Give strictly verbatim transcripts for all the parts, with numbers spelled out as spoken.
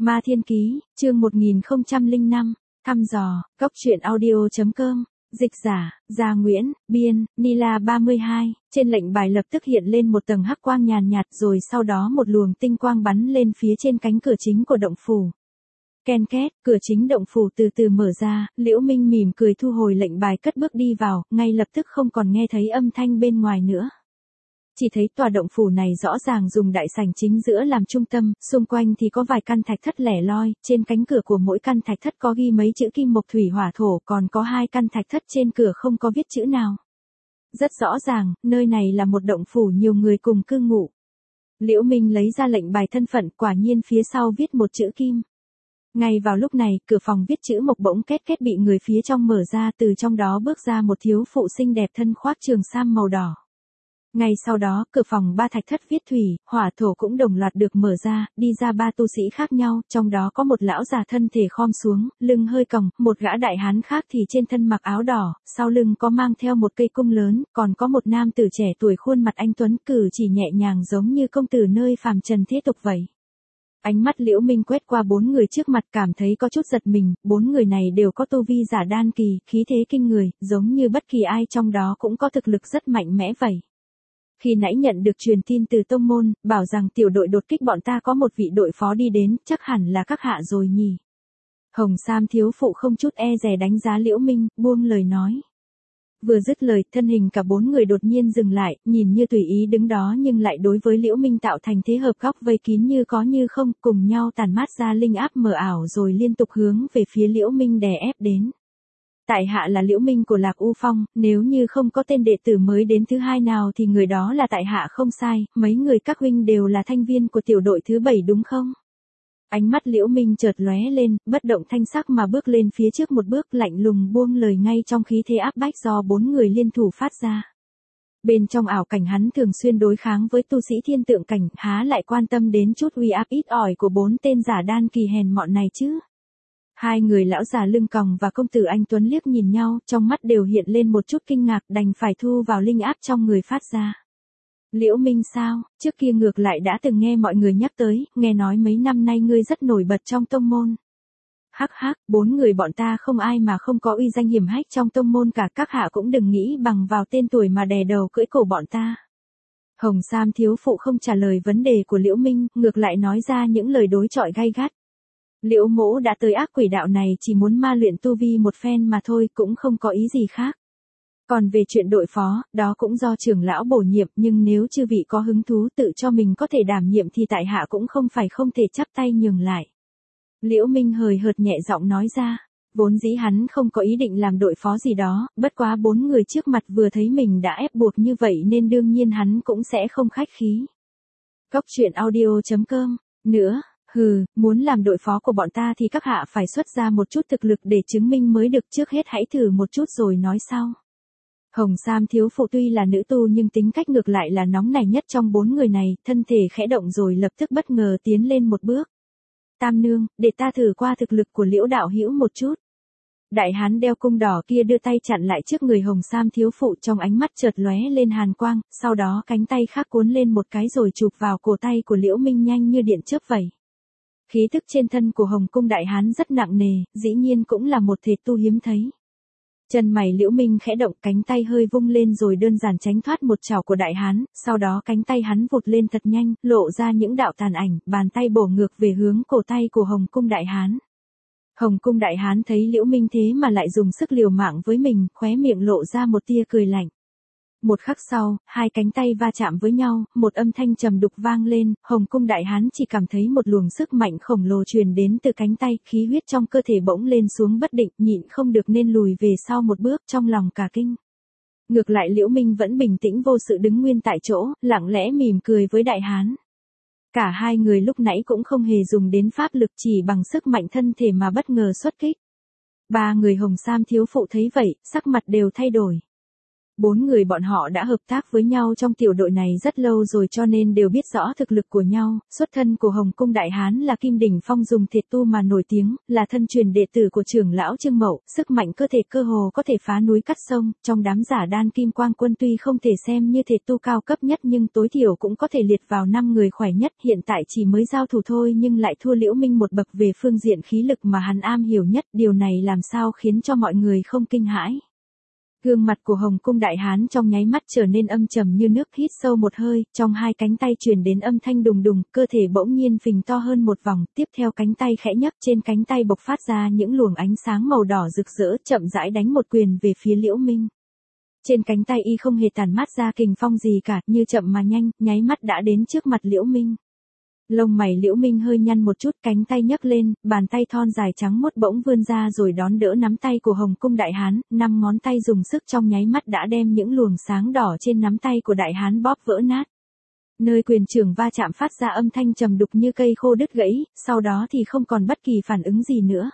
Ma Thiên Ký, chương một nghìn không trăm lẻ năm, thăm dò, góc truyện audio.com, dịch giả, Gia Nguyễn, biên, Nila ba mươi hai, trên lệnh bài lập tức hiện lên một tầng hắc quang nhàn nhạt rồi sau đó một luồng tinh quang bắn lên phía trên cánh cửa chính của động phủ. Ken két, cửa chính động phủ từ từ mở ra, Liễu Minh mỉm cười thu hồi lệnh bài cất bước đi vào, ngay lập tức không còn nghe thấy âm thanh bên ngoài nữa. Chỉ thấy tòa động phủ này rõ ràng dùng đại sảnh chính giữa làm trung tâm, xung quanh thì có vài căn thạch thất lẻ loi, trên cánh cửa của mỗi căn thạch thất có ghi mấy chữ kim mộc thủy hỏa thổ, còn có hai căn thạch thất trên cửa không có viết chữ nào. Rất rõ ràng, nơi này là một động phủ nhiều người cùng cư ngụ. Liễu Minh lấy ra lệnh bài thân phận, quả nhiên phía sau viết một chữ kim. Ngay vào lúc này, cửa phòng viết chữ mộc bỗng két két bị người phía trong mở ra, từ trong đó bước ra một thiếu phụ xinh đẹp thân khoác trường sam màu đỏ. Ngay sau đó, cửa phòng ba thạch thất viết thủy, hỏa thổ cũng đồng loạt được mở ra, đi ra ba tu sĩ khác nhau, trong đó có một lão già thân thể khom xuống, lưng hơi còng, một gã đại hán khác thì trên thân mặc áo đỏ, sau lưng có mang theo một cây cung lớn, còn có một nam tử trẻ tuổi khuôn mặt anh tuấn, cử chỉ nhẹ nhàng giống như công tử nơi phàm trần thế tục vậy. Ánh mắt Liễu Minh quét qua bốn người trước mặt, cảm thấy có chút giật mình, bốn người này đều có tu vi giả đan kỳ, khí thế kinh người, giống như bất kỳ ai trong đó cũng có thực lực rất mạnh mẽ vậy. Khi nãy nhận được truyền tin từ tông môn, bảo rằng tiểu đội đột kích bọn ta có một vị đội phó đi đến, chắc hẳn là các hạ rồi nhỉ. Hồng Sam thiếu phụ không chút e dè đánh giá Liễu Minh, buông lời nói. Vừa dứt lời, thân hình cả bốn người đột nhiên dừng lại, nhìn như tùy ý đứng đó nhưng lại đối với Liễu Minh tạo thành thế hợp góc vây kín như có như không, cùng nhau tản mát ra linh áp mờ ảo rồi liên tục hướng về phía Liễu Minh đè ép đến. Tại hạ là Liễu Minh của Lạc U Phong, nếu như không có tên đệ tử mới đến thứ hai nào thì người đó là tại hạ không sai, mấy người các huynh đều là thanh viên của tiểu đội thứ bảy đúng không? Ánh mắt Liễu Minh chợt lóe lên, bất động thanh sắc mà bước lên phía trước một bước, lạnh lùng buông lời ngay trong khí thế áp bách do bốn người liên thủ phát ra. Bên trong ảo cảnh hắn thường xuyên đối kháng với tu sĩ thiên tượng cảnh, há lại quan tâm đến chút uy áp ít ỏi của bốn tên giả đan kỳ hèn mọn này chứ? Hai người lão già lưng còng và công tử anh tuấn liếc nhìn nhau, trong mắt đều hiện lên một chút kinh ngạc, đành phải thu vào linh áp trong người phát ra. Liễu Minh sao, trước kia ngược lại đã từng nghe mọi người nhắc tới, nghe nói mấy năm nay ngươi rất nổi bật trong tông môn. Hắc hắc, bốn người bọn ta không ai mà không có uy danh hiển hách trong tông môn cả, các hạ cũng đừng nghĩ bằng vào tên tuổi mà đè đầu cưỡi cổ bọn ta. Hồng Sam thiếu phụ không trả lời vấn đề của Liễu Minh, ngược lại nói ra những lời đối chọi gay gắt. Liễu mỗ đã tới ác quỷ đạo này chỉ muốn ma luyện tu vi một phen mà thôi, cũng không có ý gì khác. Còn về chuyện đội phó, đó cũng do trưởng lão bổ nhiệm, nhưng nếu chư vị có hứng thú tự cho mình có thể đảm nhiệm thì tại hạ cũng không phải không thể chắp tay nhường lại. Liễu Minh hời hợt nhẹ giọng nói ra, vốn dĩ hắn không có ý định làm đội phó gì đó, bất quá bốn người trước mặt vừa thấy mình đã ép buộc như vậy nên đương nhiên hắn cũng sẽ không khách khí. Góc truyện audio.com, nữa. Hừ, muốn làm đội phó của bọn ta thì các hạ phải xuất ra một chút thực lực để chứng minh mới được, trước hết hãy thử một chút rồi nói sau. Hồng Sam thiếu phụ tuy là nữ tu nhưng tính cách ngược lại là nóng nảy nhất trong bốn người này, thân thể khẽ động rồi lập tức bất ngờ tiến lên một bước. Tam nương, để ta thử qua thực lực của Liễu đạo hữu một chút. Đại hán đeo cung đỏ kia đưa tay chặn lại trước người Hồng Sam thiếu phụ, trong ánh mắt chợt lóe lên hàn quang, sau đó cánh tay khác cuốn lên một cái rồi chụp vào cổ tay của Liễu Minh nhanh như điện chớp vậy. Khí tức trên thân của Hồng Cung đại hán rất nặng nề, dĩ nhiên cũng là một thể tu hiếm thấy. Chân mày Liễu Minh khẽ động, cánh tay hơi vung lên rồi đơn giản tránh thoát một chảo của đại hán, sau đó cánh tay hắn vụt lên thật nhanh, lộ ra những đạo tàn ảnh, bàn tay bổ ngược về hướng cổ tay của Hồng Cung đại hán. Hồng Cung đại hán thấy Liễu Minh thế mà lại dùng sức liều mạng với mình, khóe miệng lộ ra một tia cười lạnh. Một khắc sau, hai cánh tay va chạm với nhau, một âm thanh trầm đục vang lên, Hồng Cung đại hán chỉ cảm thấy một luồng sức mạnh khổng lồ truyền đến từ cánh tay, khí huyết trong cơ thể bỗng lên xuống bất định, nhịn không được nên lùi về sau một bước, trong lòng cả kinh. Ngược lại Liễu Minh vẫn bình tĩnh vô sự đứng nguyên tại chỗ, lặng lẽ mỉm cười với đại hán. Cả hai người lúc nãy cũng không hề dùng đến pháp lực, chỉ bằng sức mạnh thân thể mà bất ngờ xuất kích. Ba người Hồng Sam thiếu phụ thấy vậy, sắc mặt đều thay đổi. Bốn người bọn họ đã hợp tác với nhau trong tiểu đội này rất lâu rồi cho nên đều biết rõ thực lực của nhau, xuất thân của Hồng Cung Đại Hán là Kim Đỉnh Phong dùng thể tu mà nổi tiếng, là thân truyền đệ tử của trưởng lão Trương Mậu, sức mạnh cơ thể cơ hồ có thể phá núi cắt sông, trong đám giả đan Kim Quang Quân tuy không thể xem như thể tu cao cấp nhất nhưng tối thiểu cũng có thể liệt vào năm người khỏe nhất, hiện tại chỉ mới giao thủ thôi nhưng lại thua Liễu Minh một bậc về phương diện khí lực mà hắn am hiểu nhất, điều này làm sao khiến cho mọi người không kinh hãi. Gương mặt của Hồng Cung Đại Hán trong nháy mắt trở nên âm trầm như nước, hít sâu một hơi, trong hai cánh tay truyền đến âm thanh đùng đùng, cơ thể bỗng nhiên phình to hơn một vòng, tiếp theo cánh tay khẽ nhấc, trên cánh tay bộc phát ra những luồng ánh sáng màu đỏ rực rỡ, chậm rãi đánh một quyền về phía Liễu Minh. Trên cánh tay y không hề tản mát ra kình phong gì cả, như chậm mà nhanh, nháy mắt đã đến trước mặt Liễu Minh. Lông mày Liễu Minh hơi nhăn một chút, cánh tay nhấc lên, bàn tay thon dài trắng muốt bỗng vươn ra rồi đón đỡ nắm tay của Hồng Cung Đại Hán, năm ngón tay dùng sức trong nháy mắt đã đem những luồng sáng đỏ trên nắm tay của Đại Hán bóp vỡ nát. Nơi quyền trưởng va chạm phát ra âm thanh trầm đục như cây khô đứt gãy, sau đó thì không còn bất kỳ phản ứng gì nữa.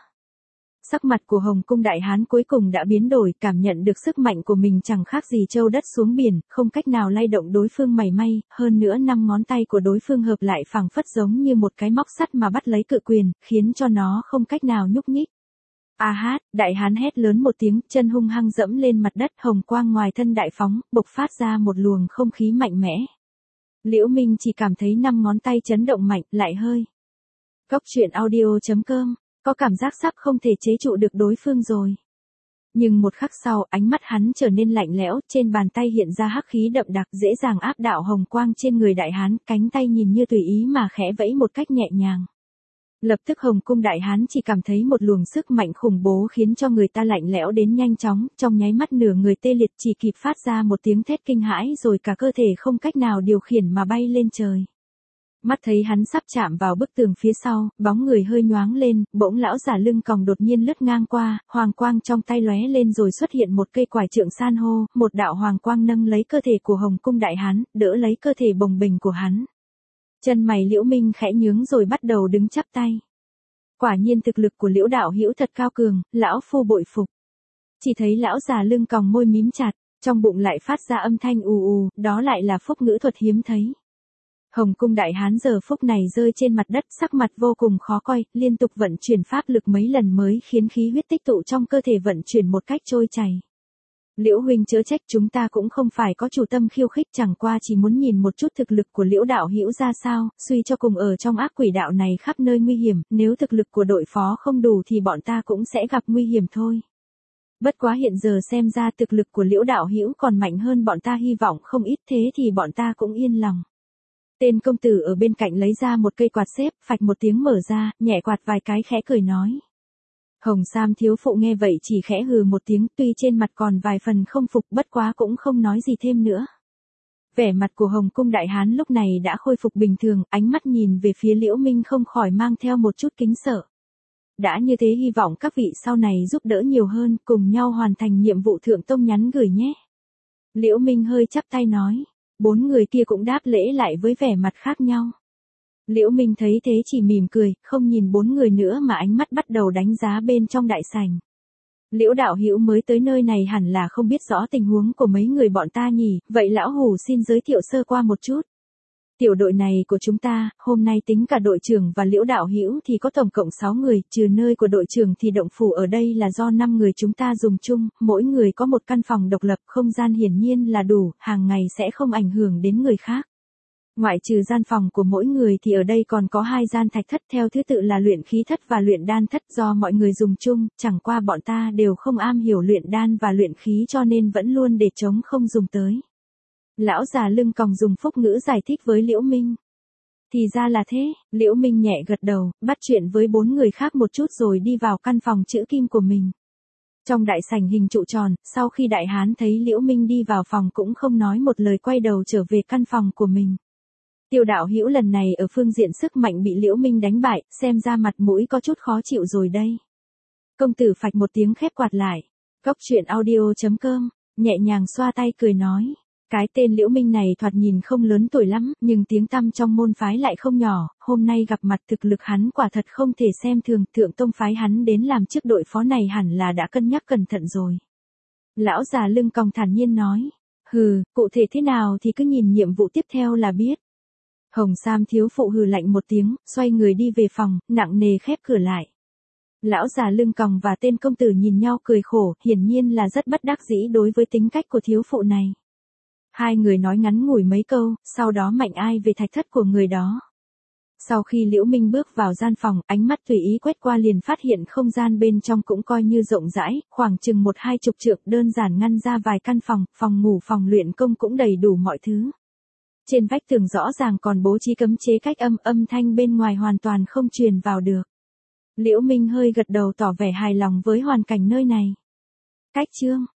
Sắc mặt của Hồng Cung Đại Hán cuối cùng đã biến đổi, cảm nhận được sức mạnh của mình chẳng khác gì châu đất xuống biển, không cách nào lay động đối phương mảy may, hơn nữa năm ngón tay của đối phương hợp lại phẳng phất giống như một cái móc sắt mà bắt lấy cự quyền, khiến cho nó không cách nào nhúc nhích. A hát, Đại Hán hét lớn một tiếng, chân hung hăng dẫm lên mặt đất, hồng quang ngoài thân đại phóng, bộc phát ra một luồng không khí mạnh mẽ. Liễu Minh chỉ cảm thấy năm ngón tay chấn động mạnh, lại hơi. Cốc truyện audio chấm com có cảm giác sắp không thể chế trụ được đối phương rồi. Nhưng một khắc sau, ánh mắt hắn trở nên lạnh lẽo, trên bàn tay hiện ra hắc khí đậm đặc, dễ dàng áp đảo hồng quang trên người Đại Hán, cánh tay nhìn như tùy ý mà khẽ vẫy một cách nhẹ nhàng. Lập tức Hồng Cung Đại Hán chỉ cảm thấy một luồng sức mạnh khủng bố khiến cho người ta lạnh lẽo đến nhanh chóng, trong nháy mắt nửa người tê liệt, chỉ kịp phát ra một tiếng thét kinh hãi rồi cả cơ thể không cách nào điều khiển mà bay lên trời. Mắt thấy hắn sắp chạm vào bức tường phía sau, bóng người hơi nhoáng lên, bỗng lão giả lưng còng đột nhiên lướt ngang qua, hoàng quang trong tay lóe lên rồi xuất hiện một cây quải trượng san hô, một đạo hoàng quang nâng lấy cơ thể của Hồng Cung Đại Hán, đỡ lấy cơ thể bồng bềnh của hắn. Chân mày Liễu Minh khẽ nhướng rồi bắt đầu đứng chắp tay. Quả nhiên thực lực của Liễu đạo hữu thật cao cường, lão phu bội phục. Chỉ thấy lão già lưng còng môi mím chặt, trong bụng lại phát ra âm thanh ù ù, đó lại là phúc ngữ thuật hiếm thấy. Hồng Cung Đại Hán giờ phúc này rơi trên mặt đất, sắc mặt vô cùng khó coi, liên tục vận chuyển pháp lực mấy lần mới khiến khí huyết tích tụ trong cơ thể vận chuyển một cách trôi chảy. Liễu huynh chớ trách, chúng ta cũng không phải có chủ tâm khiêu khích, chẳng qua chỉ muốn nhìn một chút thực lực của Liễu đạo hữu ra sao, suy cho cùng ở trong ác quỷ đạo này khắp nơi nguy hiểm, nếu thực lực của đội phó không đủ thì bọn ta cũng sẽ gặp nguy hiểm thôi. Bất quá hiện giờ xem ra thực lực của Liễu đạo hữu còn mạnh hơn bọn ta, hy vọng không ít, thế thì bọn ta cũng yên lòng. Tên công tử ở bên cạnh lấy ra một cây quạt xếp, phạch một tiếng mở ra, nhẹ quạt vài cái khẽ cười nói. Hồng Sam thiếu phụ nghe vậy chỉ khẽ hừ một tiếng, tuy trên mặt còn vài phần không phục, bất quá cũng không nói gì thêm nữa. Vẻ mặt của Hồng Cung Đại Hán lúc này đã khôi phục bình thường, ánh mắt nhìn về phía Liễu Minh không khỏi mang theo một chút kính sợ. Đã như thế hy vọng các vị sau này giúp đỡ nhiều hơn, cùng nhau hoàn thành nhiệm vụ thượng tông nhắn gửi nhé. Liễu Minh hơi chắp tay nói. Bốn người kia cũng đáp lễ lại với vẻ mặt khác nhau. Liễu Minh thấy thế chỉ mỉm cười, không nhìn bốn người nữa mà ánh mắt bắt đầu đánh giá bên trong đại sảnh. Liễu đạo hữu mới tới nơi này hẳn là không biết rõ tình huống của mấy người bọn ta nhỉ, vậy lão hủ xin giới thiệu sơ qua một chút. Tiểu đội này của chúng ta, hôm nay tính cả đội trưởng và Liễu đạo hữu thì có tổng cộng sáu người, trừ nơi của đội trưởng thì động phủ ở đây là do năm người chúng ta dùng chung, mỗi người có một căn phòng độc lập, không gian hiển nhiên là đủ, hàng ngày sẽ không ảnh hưởng đến người khác. Ngoại trừ gian phòng của mỗi người thì ở đây còn có hai gian thạch thất theo thứ tự là luyện khí thất và luyện đan thất do mọi người dùng chung, chẳng qua bọn ta đều không am hiểu luyện đan và luyện khí cho nên vẫn luôn để trống không dùng tới. Lão già lưng còng dùng phúc ngữ giải thích với Liễu Minh. Thì ra là thế, Liễu Minh nhẹ gật đầu, bắt chuyện với bốn người khác một chút rồi đi vào căn phòng chữ kim của mình. Trong đại sảnh hình trụ tròn, sau khi Đại Hán thấy Liễu Minh đi vào phòng cũng không nói một lời quay đầu trở về căn phòng của mình. Tiêu đạo hữu lần này ở phương diện sức mạnh bị Liễu Minh đánh bại, xem ra mặt mũi có chút khó chịu rồi đây. Công tử phạch một tiếng khép quạt lại. Cốc truyện audio chấm com, nhẹ nhàng xoa tay cười nói. Cái tên Liễu Minh này thoạt nhìn không lớn tuổi lắm, nhưng tiếng tăm trong môn phái lại không nhỏ, hôm nay gặp mặt thực lực hắn quả thật không thể xem thường, thượng tông phái hắn đến làm chức đội phó này hẳn là đã cân nhắc cẩn thận rồi. Lão già lưng còng thản nhiên nói. Hừ, cụ thể thế nào thì cứ nhìn nhiệm vụ tiếp theo là biết. Hồng Sam thiếu phụ hừ lạnh một tiếng, xoay người đi về phòng, nặng nề khép cửa lại. Lão già lưng còng và tên công tử nhìn nhau cười khổ, hiển nhiên là rất bất đắc dĩ đối với tính cách của thiếu phụ này. Hai người nói ngắn ngủi mấy câu, sau đó Mạnh Ai về thạch thất của người đó. Sau khi Liễu Minh bước vào gian phòng, ánh mắt tùy ý quét qua liền phát hiện không gian bên trong cũng coi như rộng rãi, khoảng chừng một hai chục trượng, đơn giản ngăn ra vài căn phòng, phòng ngủ, phòng luyện công cũng đầy đủ mọi thứ. Trên vách tường rõ ràng còn bố trí cấm chế cách âm, âm thanh bên ngoài hoàn toàn không truyền vào được. Liễu Minh hơi gật đầu tỏ vẻ hài lòng với hoàn cảnh nơi này. Cách chương